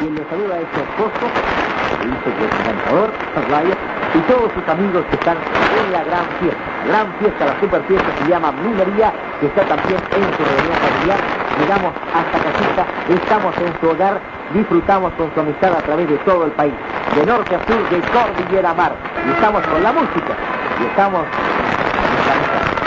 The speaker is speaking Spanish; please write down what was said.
Quien le saluda es su esposo, que dice que es encantador, Ryan, y todos sus amigos que están en la gran fiesta, la super fiesta se llama Minería, que está también en su reunión familiar. Llegamos hasta casita, estamos en su hogar, disfrutamos con su amistad a través de todo el país, de norte a sur, de cordillera a mar, y estamos con la música, y estamos en la amistad.